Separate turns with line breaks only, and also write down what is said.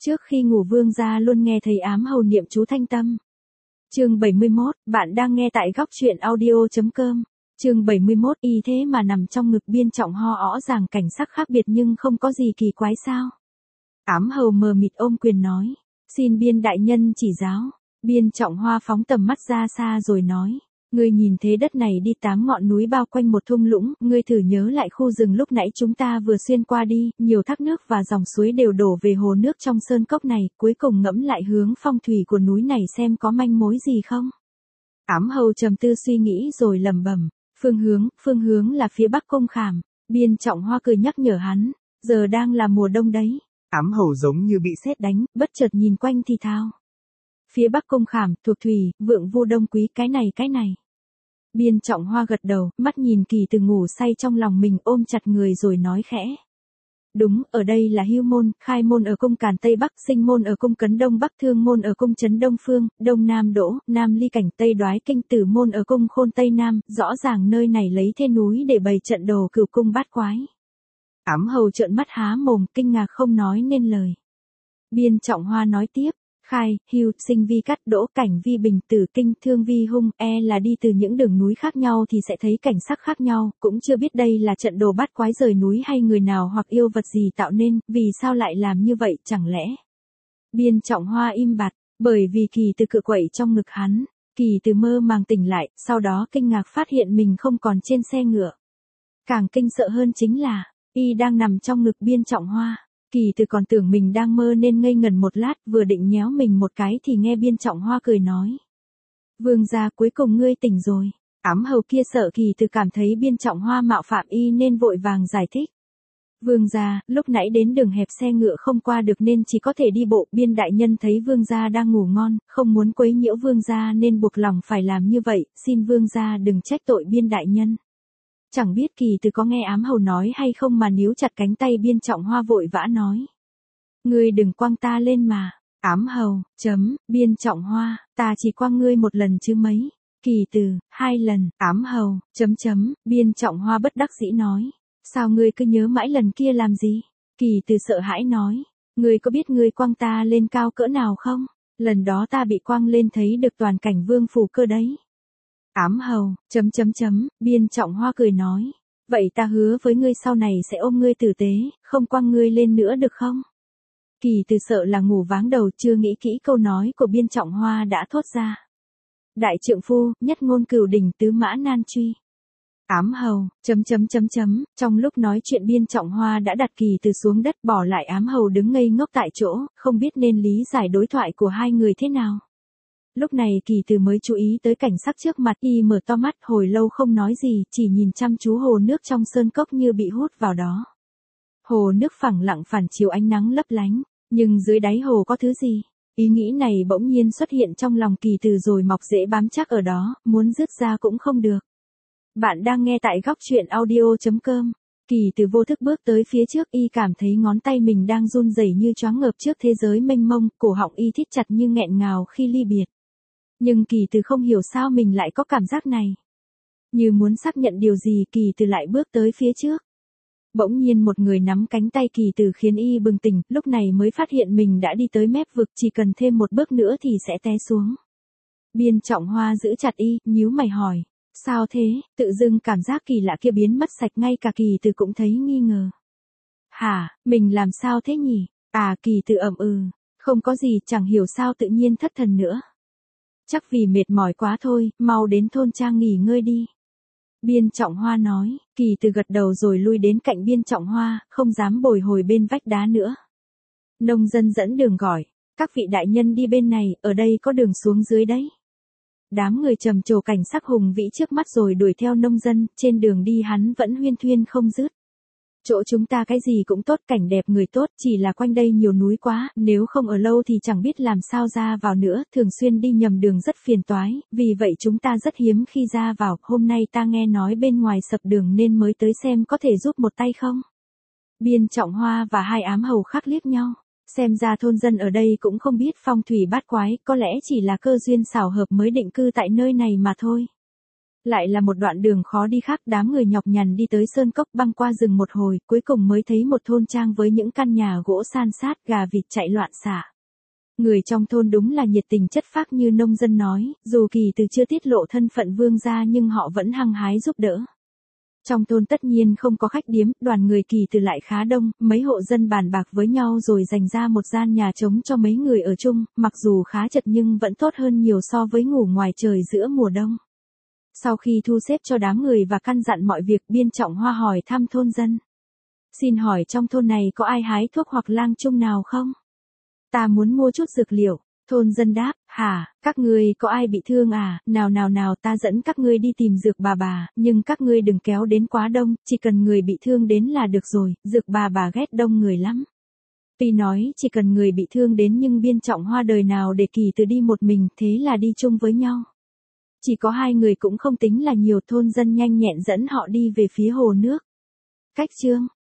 Trước khi ngủ vương gia luôn nghe thấy ám hầu niệm chú thanh tâm. Chương 71, bạn đang nghe tại góc truyện audio.com. Chương 71, y thế mà nằm trong ngực Biên Trọng Hoa rõ ràng cảnh sắc khác biệt nhưng không có gì kỳ quái sao? Ám hầu mờ mịt ôm quyền nói, xin Biên đại nhân chỉ giáo. Biên Trọng Hoa phóng tầm mắt ra xa rồi nói, ngươi nhìn thế đất này đi 8 ngọn núi bao quanh một thung lũng, ngươi thử nhớ lại khu rừng lúc nãy chúng ta vừa xuyên qua đi, nhiều thác nước và dòng suối đều đổ về hồ nước trong sơn cốc này, cuối cùng ngẫm lại hướng phong thủy của núi này xem có manh mối gì không. Ám hầu trầm tư suy nghĩ rồi lẩm bẩm, phương hướng là phía bắc Cung Khảm. Biên Trọng Hoa cười nhắc nhở hắn, giờ đang là mùa đông đấy.
Ám hầu giống như bị sét đánh,
bất chợt nhìn quanh thì thào. Phía bắc Cung Khảm, thuộc thủy, vượng vu đông quý, cái này. Biên Trọng Hoa gật đầu, mắt nhìn Kỳ Từ ngủ say trong lòng mình ôm chặt người rồi nói khẽ. Đúng, ở đây là Hưu môn, Khai môn ở cung Càn Tây Bắc, Sinh môn ở cung Cấn Đông Bắc, Thương môn ở cung Trấn Đông Phương, Đông Nam Đỗ, Nam Ly Cảnh, Tây Đoái Kinh, Tử môn ở cung Khôn Tây Nam, rõ ràng nơi này lấy thế núi để bày trận đồ cửu cung bát quái. Ám hầu trợn mắt há mồm, kinh ngạc không nói nên lời. Biên Trọng Hoa nói tiếp. Khai, Hưu, Sinh vi Cát, Đỗ, Cảnh vi Bình, Tử Kinh, Thương vi Hung, là đi từ những đường núi khác nhau thì sẽ thấy cảnh sắc khác nhau, cũng chưa biết đây là trận đồ bát quái rời núi hay người nào hoặc yêu vật gì tạo nên, vì sao lại làm như vậy chẳng lẽ. Biên Trọng Hoa im bặt, bởi vì Kỳ Từ cựa quậy trong ngực hắn, Kỳ Từ mơ màng tỉnh lại, sau đó kinh ngạc phát hiện mình không còn trên xe ngựa. Càng kinh sợ hơn chính là, y đang nằm trong ngực Biên Trọng Hoa. Kỳ Từ còn tưởng mình đang mơ nên ngây ngần một lát, vừa định nhéo mình một cái thì nghe Biên Trọng Hoa cười nói. Vương gia, cuối cùng ngươi tỉnh rồi. Ám hầu kia sợ Kỳ Từ cảm thấy Biên Trọng Hoa mạo phạm y nên vội vàng giải thích. Vương gia, lúc nãy đến đường hẹp xe ngựa không qua được nên chỉ có thể đi bộ. Biên đại nhân thấy vương gia đang ngủ ngon, không muốn quấy nhiễu vương gia nên buộc lòng phải làm như vậy, xin vương gia đừng trách tội Biên đại nhân. Chẳng biết Kỳ Từ có nghe ám hầu nói hay không mà níu chặt cánh tay Biên Trọng Hoa vội vã nói. Ngươi đừng quăng ta lên mà. Ám hầu, Biên Trọng Hoa, ta chỉ quăng ngươi một lần chứ mấy. Kỳ Từ, 2 lần. Ám hầu, Biên Trọng Hoa bất đắc dĩ nói. Sao ngươi cứ nhớ mãi lần kia làm gì? Kỳ Từ sợ hãi nói. Ngươi có biết ngươi quăng ta lên cao cỡ nào không? Lần đó ta bị quăng lên thấy được toàn cảnh vương phủ cơ đấy. Ám hầu, Biên Trọng Hoa cười nói. Vậy ta hứa với ngươi sau này sẽ ôm ngươi tử tế, không quăng ngươi lên nữa được không? Kỳ Từ sợ là ngủ váng đầu, chưa nghĩ kỹ câu nói của Biên Trọng Hoa đã thốt ra. Đại trượng phu, nhất ngôn cửu đỉnh, tứ mã nan truy. Ám hầu, trong lúc nói chuyện Biên Trọng Hoa đã đặt Kỳ Từ xuống đất, bỏ lại ám hầu đứng ngây ngốc tại chỗ, không biết nên lý giải đối thoại của hai người thế nào. Lúc này Kỳ Từ mới chú ý tới cảnh sắc trước mặt, y mở to mắt hồi lâu không nói gì, chỉ nhìn chăm chú hồ nước trong sơn cốc như bị hút vào đó. Hồ nước phẳng lặng phản chiếu ánh nắng lấp lánh, nhưng dưới đáy hồ có thứ gì? Ý nghĩ này bỗng nhiên xuất hiện trong lòng Kỳ Từ rồi mọc rễ bám chắc ở đó, muốn rứt ra cũng không được. Bạn đang nghe tại góc truyện audio.com. Kỳ Từ vô thức bước tới phía trước, y cảm thấy ngón tay mình đang run rẩy như choáng ngợp trước thế giới mênh mông, cổ họng y thít chặt như nghẹn ngào khi ly biệt. Nhưng Kỳ Từ không hiểu sao mình lại có cảm giác này. Như muốn xác nhận điều gì, Kỳ Từ lại bước tới phía trước. Bỗng nhiên một người nắm cánh tay Kỳ Từ khiến y bừng tỉnh, lúc này mới phát hiện mình đã đi tới mép vực, chỉ cần thêm một bước nữa thì sẽ té xuống. Biên Trọng Hoa giữ chặt y, nhíu mày hỏi. Sao thế? Tự dưng cảm giác kỳ lạ kia biến mất sạch, ngay cả Kỳ Từ cũng thấy nghi ngờ. Hả, mình làm sao thế nhỉ? Kỳ Từ không có gì, chẳng hiểu sao tự nhiên thất thần nữa. Chắc vì mệt mỏi quá thôi, mau đến thôn trang nghỉ ngơi đi. Biên Trọng Hoa nói, Kỳ Từ gật đầu rồi lui đến cạnh Biên Trọng Hoa, không dám bồi hồi bên vách đá nữa. Nông dân dẫn đường gọi, các vị đại nhân đi bên này, ở đây có đường xuống dưới đấy. Đám người trầm trồ cảnh sắc hùng vĩ trước mắt rồi đuổi theo nông dân, trên đường đi hắn vẫn huyên thuyên không dứt. Chỗ chúng ta cái gì cũng tốt, cảnh đẹp người tốt, chỉ là quanh đây nhiều núi quá, nếu không ở lâu thì chẳng biết làm sao ra vào nữa, thường xuyên đi nhầm đường rất phiền toái, vì vậy chúng ta rất hiếm khi ra vào, hôm nay ta nghe nói bên ngoài sập đường nên mới tới xem có thể giúp một tay không. Biên Trọng Hoa và hai ám hầu khác liếc nhau, xem ra thôn dân ở đây cũng không biết phong thủy bát quái, có lẽ chỉ là cơ duyên xảo hợp mới định cư tại nơi này mà thôi. Lại là một đoạn đường khó đi khác, đám người nhọc nhằn đi tới sơn cốc, băng qua rừng một hồi, cuối cùng mới thấy một thôn trang với những căn nhà gỗ san sát, gà vịt chạy loạn xạ. Người trong thôn đúng là nhiệt tình chất phác như nông dân nói, dù Kỳ Từ chưa tiết lộ thân phận vương gia nhưng họ vẫn hăng hái giúp đỡ. Trong thôn tất nhiên không có khách điếm, đoàn người Kỳ Từ lại khá đông, mấy hộ dân bàn bạc với nhau rồi dành ra một gian nhà trống cho mấy người ở chung, mặc dù khá chật nhưng vẫn tốt hơn nhiều so với ngủ ngoài trời giữa mùa đông. Sau khi thu xếp cho đám người và căn dặn mọi việc, Biên Trọng Hoa hỏi thăm thôn dân. Xin hỏi trong thôn này có ai hái thuốc hoặc lang chung nào không? Ta muốn mua chút dược liệu. Thôn dân đáp, hả, các ngươi có ai bị thương à, nào ta dẫn các ngươi đi tìm dược bà, nhưng các ngươi đừng kéo đến quá đông, chỉ cần người bị thương đến là được rồi, dược bà ghét đông người lắm. Tuy nói chỉ cần người bị thương đến nhưng Biên Trọng Hoa đời nào để Kỳ Từ đi một mình, thế là đi chung với nhau. Chỉ có 2 người cũng không tính là nhiều, thôn dân nhanh nhẹn dẫn họ đi về phía hồ nước. Cách chương